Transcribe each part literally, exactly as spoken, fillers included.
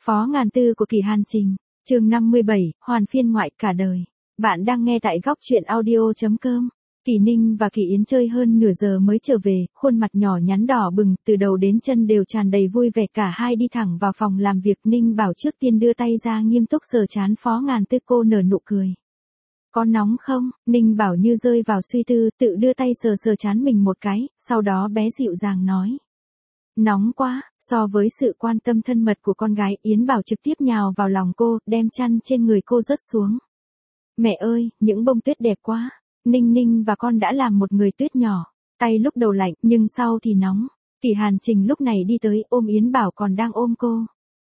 Phó Ngàn Tư của Kỷ Hàn Trình, chương năm mươi bảy, hoàn phiên ngoại cả đời. Bạn đang nghe tại góc truyện audio chấm com. Kỷ Ninh và Kỷ Yến chơi hơn nửa giờ mới trở về, khuôn mặt nhỏ nhắn đỏ bừng, từ đầu đến chân đều tràn đầy vui vẻ. Cả hai đi thẳng vào phòng làm việc. Ninh Bảo trước tiên đưa tay ra nghiêm túc sờ trán Phó Ngàn Tư. Cô nở nụ cười. Có nóng không? Ninh Bảo như rơi vào suy tư, tự đưa tay sờ sờ trán mình một cái, sau đó bé dịu dàng nói. Nóng quá. So với sự quan tâm thân mật của con gái, Yến Bảo trực tiếp nhào vào lòng cô, đem chăn trên người cô rớt xuống. Mẹ ơi, những bông tuyết đẹp quá. Ninh Ninh và con đã làm một người tuyết nhỏ. Tay lúc đầu lạnh, nhưng sau thì nóng. Kỷ Hàn Trình lúc này đi tới, ôm Yến Bảo còn đang ôm cô.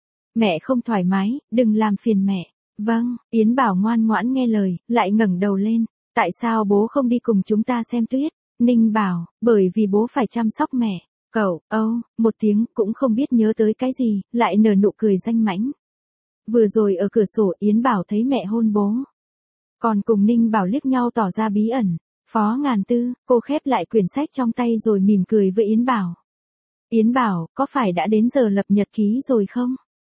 Mẹ không thoải mái, đừng làm phiền mẹ. Vâng, Yến Bảo ngoan ngoãn nghe lời, lại ngẩng đầu lên. Tại sao bố không đi cùng chúng ta xem tuyết? Ninh Bảo, bởi vì bố phải chăm sóc mẹ. Cậu, âu, oh, một tiếng, cũng không biết nhớ tới cái gì, lại nở nụ cười danh mãnh. Vừa rồi ở cửa sổ Yến Bảo thấy mẹ hôn bố. Còn cùng Ninh Bảo liếc nhau tỏ ra bí ẩn. Phó Ngàn Tư, cô khép lại quyển sách trong tay rồi mỉm cười với Yến Bảo. Yến Bảo, có phải đã đến giờ lập nhật ký rồi không?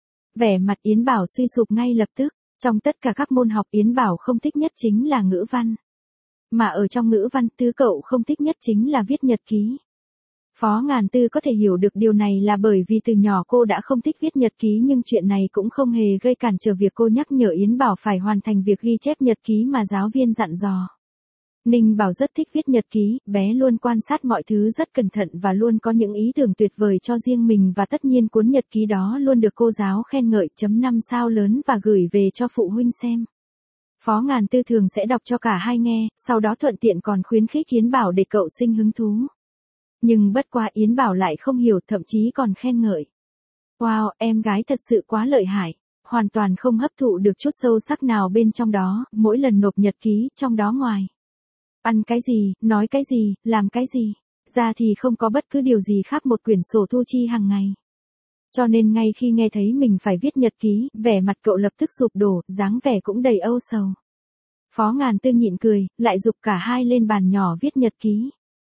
Vẻ mặt Yến Bảo suy sụp ngay lập tức. Trong tất cả các môn học Yến Bảo không thích nhất chính là ngữ văn. Mà ở trong ngữ văn thứ cậu không thích nhất chính là viết nhật ký. Phó Ngàn Tư có thể hiểu được điều này là bởi vì từ nhỏ cô đã không thích viết nhật ký, nhưng chuyện này cũng không hề gây cản trở việc cô nhắc nhở Yến Bảo phải hoàn thành việc ghi chép nhật ký mà giáo viên dặn dò. Ninh Bảo rất thích viết nhật ký, bé luôn quan sát mọi thứ rất cẩn thận và luôn có những ý tưởng tuyệt vời cho riêng mình, và tất nhiên cuốn nhật ký đó luôn được cô giáo khen ngợi chấm năm sao lớn và gửi về cho phụ huynh xem. Phó Ngàn Tư thường sẽ đọc cho cả hai nghe, sau đó thuận tiện còn khuyến khích Yến Bảo để cậu sinh hứng thú. Nhưng bất quá Yến Bảo lại không hiểu, thậm chí còn khen ngợi. Wow, em gái thật sự quá lợi hại. Hoàn toàn không hấp thụ được chút sâu sắc nào bên trong đó, mỗi lần nộp nhật ký, trong đó ngoài. Ăn cái gì, nói cái gì, làm cái gì. Ra thì không có bất cứ điều gì khác một quyển sổ thu chi hàng ngày. Cho nên ngay khi nghe thấy mình phải viết nhật ký, vẻ mặt cậu lập tức sụp đổ, dáng vẻ cũng đầy âu sầu. Phó Ngàn Tư nhịn cười, lại giục cả hai lên bàn nhỏ viết nhật ký.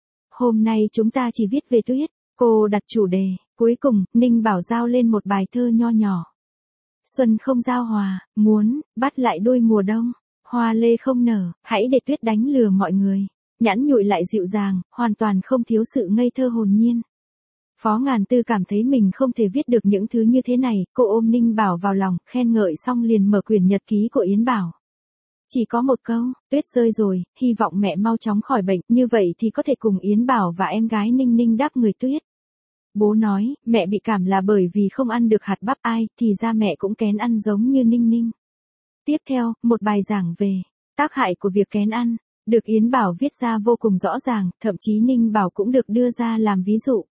Hôm nay chúng ta chỉ viết về tuyết, cô đặt chủ đề, cuối cùng, Ninh Bảo giao lên một bài thơ nho nhỏ. Xuân không giao hòa, muốn, bắt lại đôi mùa đông, hoa lê không nở, hãy để tuyết đánh lừa mọi người. Nhẵn nhụi lại dịu dàng, hoàn toàn không thiếu sự ngây thơ hồn nhiên. Phó Ngàn Tư cảm thấy mình không thể viết được những thứ như thế này, cô ôm Ninh Bảo vào lòng, khen ngợi xong liền mở quyển nhật ký của Yến Bảo. Chỉ có một câu, tuyết rơi rồi, hy vọng mẹ mau chóng khỏi bệnh, như vậy thì có thể cùng Yến Bảo và em gái Ninh Ninh đáp người tuyết. Bố nói, mẹ bị cảm là bởi vì không ăn được hạt bắp, ai, thì ra mẹ cũng kén ăn giống như Ninh Ninh. Tiếp theo, một bài giảng về tác hại của việc kén ăn, được Yến Bảo viết ra vô cùng rõ ràng, thậm chí Ninh Bảo cũng được đưa ra làm ví dụ.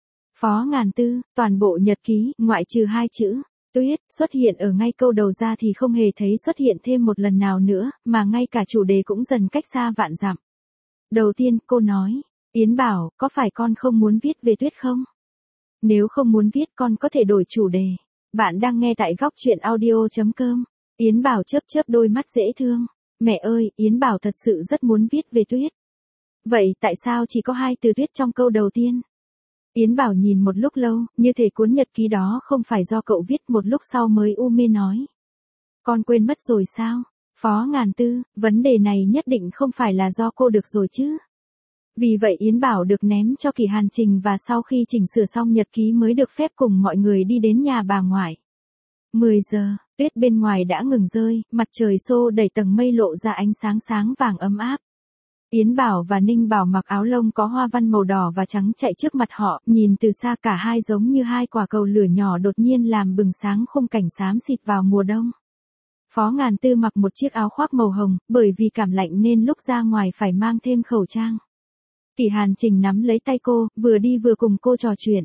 Phó Ngàn Tư, toàn bộ nhật ký, ngoại trừ hai chữ tuyết, xuất hiện ở ngay câu đầu ra thì không hề thấy xuất hiện thêm một lần nào nữa, mà ngay cả chủ đề cũng dần cách xa vạn dặm. Đầu tiên, cô nói, Yến Bảo, có phải con không muốn viết về tuyết không? Nếu không muốn viết con có thể đổi chủ đề. Bạn đang nghe tại góc truyện audio chấm com. Yến Bảo chớp chớp đôi mắt dễ thương. Mẹ ơi, Yến Bảo thật sự rất muốn viết về tuyết. Vậy tại sao chỉ có hai từ tuyết trong câu đầu tiên? Yến Bảo nhìn một lúc lâu, như thể cuốn nhật ký đó không phải do cậu viết, một lúc sau mới u mê nói. Con quên mất rồi sao? Phó Ngàn Tư, vấn đề này nhất định không phải là do cô được rồi chứ? Vì vậy Yến Bảo được ném cho Kỷ Hàn Trình, và sau khi chỉnh sửa xong nhật ký mới được phép cùng mọi người đi đến nhà bà ngoại. mười giờ, tuyết bên ngoài đã ngừng rơi, mặt trời xô đẩy tầng mây lộ ra ánh sáng sáng vàng ấm áp. Yến Bảo và Ninh Bảo mặc áo lông có hoa văn màu đỏ và trắng chạy trước mặt họ, nhìn từ xa cả hai giống như hai quả cầu lửa nhỏ đột nhiên làm bừng sáng khung cảnh xám xịt vào mùa đông. Phó Ngàn Tư mặc một chiếc áo khoác màu hồng, bởi vì cảm lạnh nên lúc ra ngoài phải mang thêm khẩu trang. Kỷ Hàn Trình nắm lấy tay cô, vừa đi vừa cùng cô trò chuyện.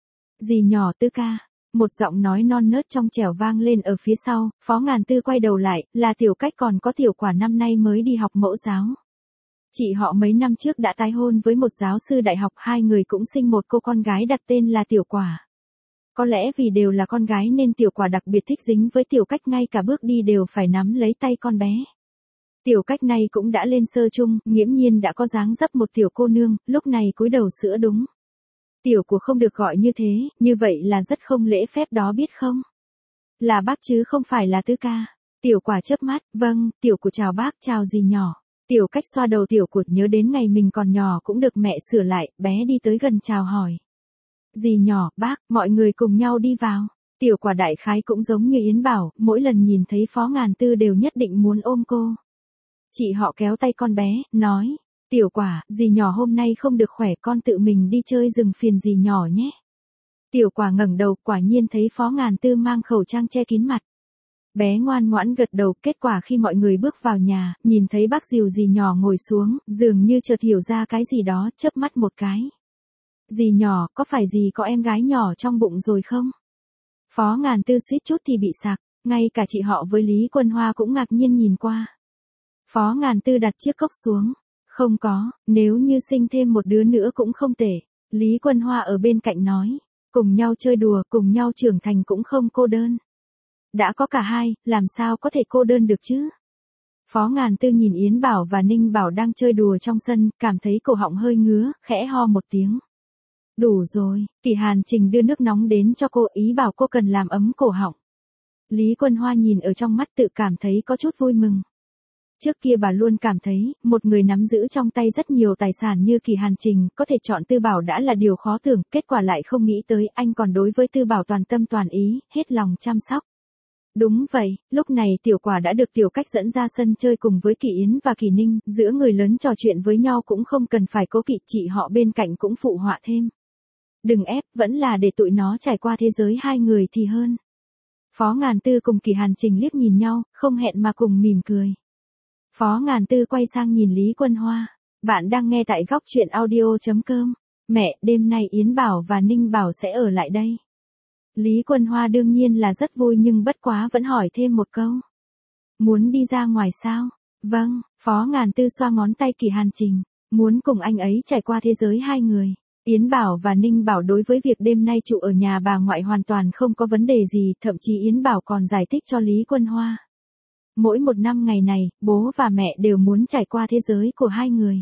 Dì nhỏ Tư ca. Một giọng nói non nớt trong trẻo vang lên ở phía sau, Phó Ngàn Tư quay đầu lại, là Tiểu Cách, còn có Tiểu Quả năm nay mới đi học mẫu giáo. Chị họ mấy năm trước đã tái hôn với một giáo sư đại học, hai người cũng sinh một cô con gái đặt tên là Tiểu Quả. Có lẽ vì đều là con gái nên Tiểu Quả đặc biệt thích dính với Tiểu Cách, ngay cả bước đi đều phải nắm lấy tay con bé. Tiểu Cách này cũng đã lên sơ chung, nghiễm nhiên đã có dáng dấp một tiểu cô nương, lúc này cúi đầu sữa đúng. Tiểu của không được gọi như thế, như vậy là rất không lễ phép đó biết không? Là bác chứ không phải là Tư ca. Tiểu Quả chớp mắt, vâng, Tiểu Cụt chào bác, chào dì nhỏ. Tiểu Cách xoa đầu Tiểu Cụt nhớ đến ngày mình còn nhỏ cũng được mẹ sửa lại, bé đi tới gần chào hỏi. Dì nhỏ, bác, mọi người cùng nhau đi vào. Tiểu Quả đại khái cũng giống như Yến Bảo, mỗi lần nhìn thấy Phó Ngàn Tư đều nhất định muốn ôm cô. Chị họ kéo tay con bé, nói, Tiểu Quả, dì nhỏ hôm nay không được khỏe, con tự mình đi chơi rừng phiền dì nhỏ nhé. Tiểu Quả ngẩng đầu, quả nhiên thấy Phó Ngàn Tư mang khẩu trang che kín mặt. Bé ngoan ngoãn gật đầu, kết quả khi mọi người bước vào nhà, nhìn thấy bác dìu dì nhỏ ngồi xuống, dường như chợt hiểu ra cái gì đó, chớp mắt một cái. Dì nhỏ, có phải dì có em gái nhỏ trong bụng rồi không? Phó Ngàn Tư suýt chút thì bị sặc, ngay cả chị họ với Lý Quân Hoa cũng ngạc nhiên nhìn qua. Phó Ngàn Tư đặt chiếc cốc xuống. Không có, nếu như sinh thêm một đứa nữa cũng không tệ. Lý Quân Hoa ở bên cạnh nói, cùng nhau chơi đùa, cùng nhau trưởng thành cũng không cô đơn. Đã có cả hai, làm sao có thể cô đơn được chứ? Phó Ngàn Tư nhìn Yến Bảo và Ninh Bảo đang chơi đùa trong sân, cảm thấy cổ họng hơi ngứa, khẽ ho một tiếng. Đủ rồi, Kỳ Hàn Trình đưa nước nóng đến cho cô, ý bảo cô cần làm ấm cổ họng. Lý Quân Hoa nhìn ở trong mắt tự cảm thấy có chút vui mừng. Trước kia bà luôn cảm thấy, một người nắm giữ trong tay rất nhiều tài sản như Kỳ Hàn Trình, có thể chọn Tư Bảo đã là điều khó tưởng, kết quả lại không nghĩ tới anh còn đối với Tư Bảo toàn tâm toàn ý, hết lòng chăm sóc. Đúng vậy, lúc này Tiểu Quả đã được Tiểu Cách dẫn ra sân chơi cùng với Kỳ Yến và Kỳ Ninh, giữa người lớn trò chuyện với nhau cũng không cần phải cố kỵ, chị họ bên cạnh cũng phụ họa thêm. Đừng ép, vẫn là để tụi nó trải qua thế giới hai người thì hơn. Phó Ngàn Tư cùng Kỳ Hàn Trình liếc nhìn nhau, không hẹn mà cùng mỉm cười. Phó Ngàn Tư quay sang nhìn Lý Quân Hoa. Bạn đang nghe tại góc truyện audio.com. Mẹ, đêm nay Yến Bảo và Ninh Bảo sẽ ở lại đây. Lý Quân Hoa đương nhiên là rất vui nhưng bất quá vẫn hỏi thêm một câu. Muốn đi ra ngoài sao? Vâng, Phó Ngàn Tư xoa ngón tay Kỳ Hàn Trình. Muốn cùng anh ấy trải qua thế giới hai người. Yến Bảo và Ninh Bảo đối với việc đêm nay trụ ở nhà bà ngoại hoàn toàn không có vấn đề gì, thậm chí Yến Bảo còn giải thích cho Lý Quân Hoa. Mỗi một năm ngày này, bố và mẹ đều muốn trải qua thế giới của hai người.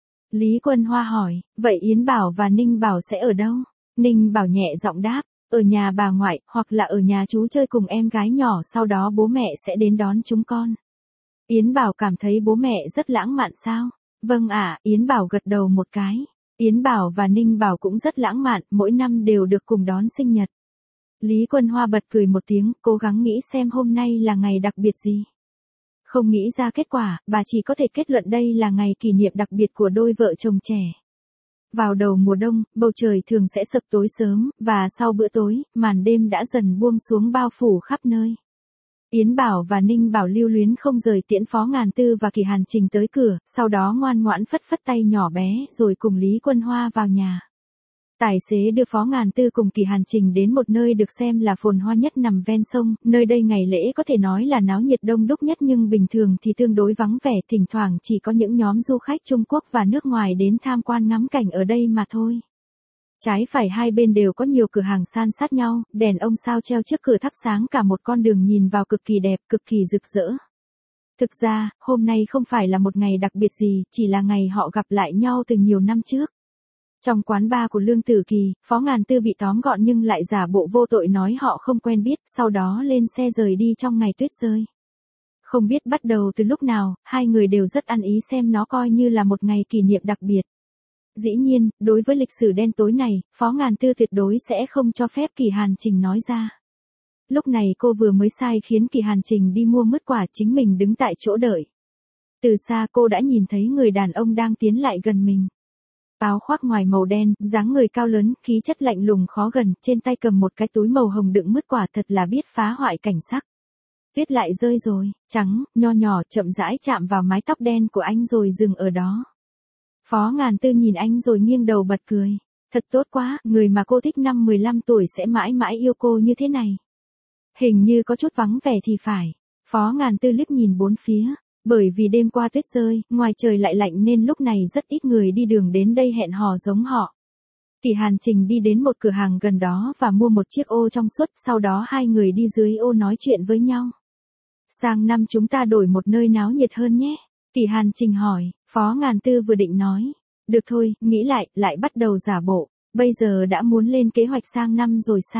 Lý Quân Hoa hỏi, vậy Yến Bảo và Ninh Bảo sẽ ở đâu? Ninh Bảo nhẹ giọng đáp, ở nhà bà ngoại, hoặc là ở nhà chú chơi cùng em gái nhỏ, sau đó bố mẹ sẽ đến đón chúng con. Yến Bảo cảm thấy bố mẹ rất lãng mạn sao? Vâng ạ, Yến Bảo gật đầu một cái. Yến Bảo và Ninh Bảo cũng rất lãng mạn, mỗi năm đều được cùng đón sinh nhật. Lý Quân Hoa bật cười một tiếng, cố gắng nghĩ xem hôm nay là ngày đặc biệt gì. Không nghĩ ra kết quả, bà chỉ có thể kết luận đây là ngày kỷ niệm đặc biệt của đôi vợ chồng trẻ. Vào đầu mùa đông, bầu trời thường sẽ sập tối sớm, và sau bữa tối, màn đêm đã dần buông xuống bao phủ khắp nơi. Yến Bảo và Ninh Bảo lưu luyến không rời tiễn Phó Ngàn Tư và Kỳ Hàn Trình tới cửa, sau đó ngoan ngoãn phất phất tay nhỏ bé rồi cùng Lý Quân Hoa vào nhà. Tài xế đưa Phó Ngàn Tư cùng Kỳ Hàn Trình đến một nơi được xem là phồn hoa nhất nằm ven sông, nơi đây ngày lễ có thể nói là náo nhiệt đông đúc nhất nhưng bình thường thì tương đối vắng vẻ, thỉnh thoảng chỉ có những nhóm du khách Trung Quốc và nước ngoài đến tham quan ngắm cảnh ở đây mà thôi. Trái phải hai bên đều có nhiều cửa hàng san sát nhau, đèn ông sao treo trước cửa thắp sáng cả một con đường nhìn vào cực kỳ đẹp, cực kỳ rực rỡ. Thực ra, hôm nay không phải là một ngày đặc biệt gì, chỉ là ngày họ gặp lại nhau từ nhiều năm trước. Trong quán bar của Lương Tử Kỳ, Phó Ngàn Tư bị tóm gọn nhưng lại giả bộ vô tội nói họ không quen biết, sau đó lên xe rời đi trong ngày tuyết rơi. Không biết bắt đầu từ lúc nào, hai người đều rất ăn ý xem nó coi như là một ngày kỷ niệm đặc biệt. Dĩ nhiên, đối với lịch sử đen tối này, Phó Ngàn Tư tuyệt đối sẽ không cho phép Kỳ Hàn Trình nói ra. Lúc này cô vừa mới sai khiến Kỳ Hàn Trình đi mua mứt quả, chính mình đứng tại chỗ đợi. Từ xa cô đã nhìn thấy người đàn ông đang tiến lại gần mình. Áo khoác ngoài màu đen, dáng người cao lớn, khí chất lạnh lùng khó gần, trên tay cầm một cái túi màu hồng đựng mứt quả, thật là biết phá hoại cảnh sắc. Tuyết lại rơi rồi, trắng, nho nhỏ, chậm rãi chạm vào mái tóc đen của anh rồi dừng ở đó. Phó Ngàn Tư nhìn anh rồi nghiêng đầu bật cười. Thật tốt quá, người mà cô thích năm mười lăm tuổi sẽ mãi mãi yêu cô như thế này. Hình như có chút vắng vẻ thì phải. Phó Ngàn Tư liếc nhìn bốn phía. Bởi vì đêm qua tuyết rơi, ngoài trời lại lạnh nên lúc này rất ít người đi đường đến đây hẹn hò giống họ. Kỳ Hàn Trình đi đến một cửa hàng gần đó và mua một chiếc ô trong suốt, sau đó hai người đi dưới ô nói chuyện với nhau. Sang năm chúng ta đổi một nơi náo nhiệt hơn nhé. Kỳ Hàn Trình hỏi, Phó Ngàn Tư vừa định nói. Được thôi, nghĩ lại, lại bắt đầu giả bộ. Bây giờ đã muốn lên kế hoạch sang năm rồi sao?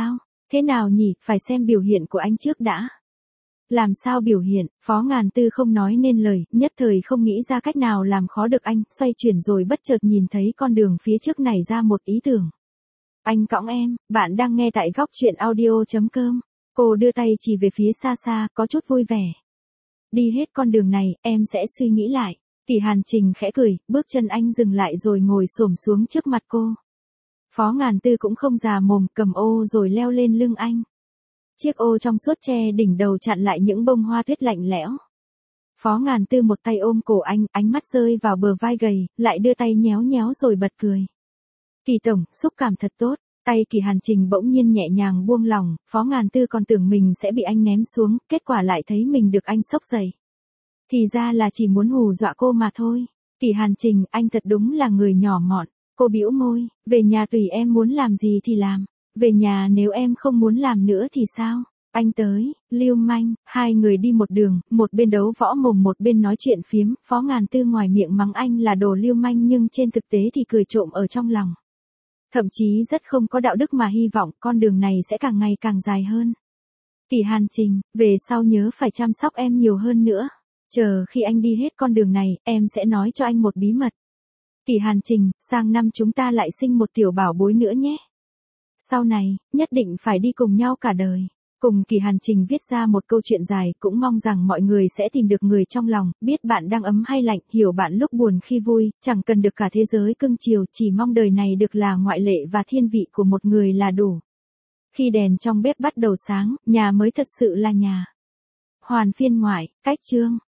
Thế nào nhỉ, phải xem biểu hiện của anh trước đã. Làm sao biểu hiện, Phó Ngàn Tư không nói nên lời, nhất thời không nghĩ ra cách nào làm khó được anh, xoay chuyển rồi bất chợt nhìn thấy con đường phía trước này ra một ý tưởng. Anh cõng em, bạn đang nghe tại góc chuyện audio.com. Cô đưa tay chỉ về phía xa xa, có chút vui vẻ. Đi hết con đường này, em sẽ suy nghĩ lại. Kỷ Hàn Trình khẽ cười, bước chân anh dừng lại rồi ngồi xổm xuống trước mặt cô. Phó Ngàn Tư cũng không già mồm, cầm ô rồi leo lên lưng anh. Chiếc ô trong suốt che đỉnh đầu chặn lại những bông hoa tuyết lạnh lẽo. Phó Ngàn Tư một tay ôm cổ anh, ánh mắt rơi vào bờ vai gầy, lại đưa tay nhéo nhéo rồi bật cười. Kỳ tổng, xúc cảm thật tốt. Tay Kỷ Hàn Trình bỗng nhiên nhẹ nhàng buông lỏng, Phó Ngàn Tư còn tưởng mình sẽ bị anh ném xuống, kết quả lại thấy mình được anh xốc dậy. Thì ra là chỉ muốn hù dọa cô mà thôi. Kỷ Hàn Trình, anh thật đúng là người nhỏ mọn. Cô bĩu môi, về nhà tùy em muốn làm gì thì làm. Về nhà nếu em không muốn làm nữa thì sao? Anh tới, lưu manh, hai người đi một đường, một bên đấu võ mồm một bên nói chuyện phiếm, Phó Ngàn Tư ngoài miệng mắng anh là đồ lưu manh nhưng trên thực tế thì cười trộm ở trong lòng. Thậm chí rất không có đạo đức mà hy vọng con đường này sẽ càng ngày càng dài hơn. Kỷ Hàn Trình, về sau nhớ phải chăm sóc em nhiều hơn nữa. Chờ khi anh đi hết con đường này, em sẽ nói cho anh một bí mật. Kỷ Hàn Trình, sang năm chúng ta lại sinh một tiểu bảo bối nữa nhé. Sau này, nhất định phải đi cùng nhau cả đời. Cùng Kỷ Hàn Trình viết ra một câu chuyện dài, cũng mong rằng mọi người sẽ tìm được người trong lòng, biết bạn đang ấm hay lạnh, hiểu bạn lúc buồn khi vui, chẳng cần được cả thế giới cưng chiều, chỉ mong đời này được là ngoại lệ và thiên vị của một người là đủ. Khi đèn trong bếp bắt đầu sáng, nhà mới thật sự là nhà. Hoàn phiên ngoại, cách chương.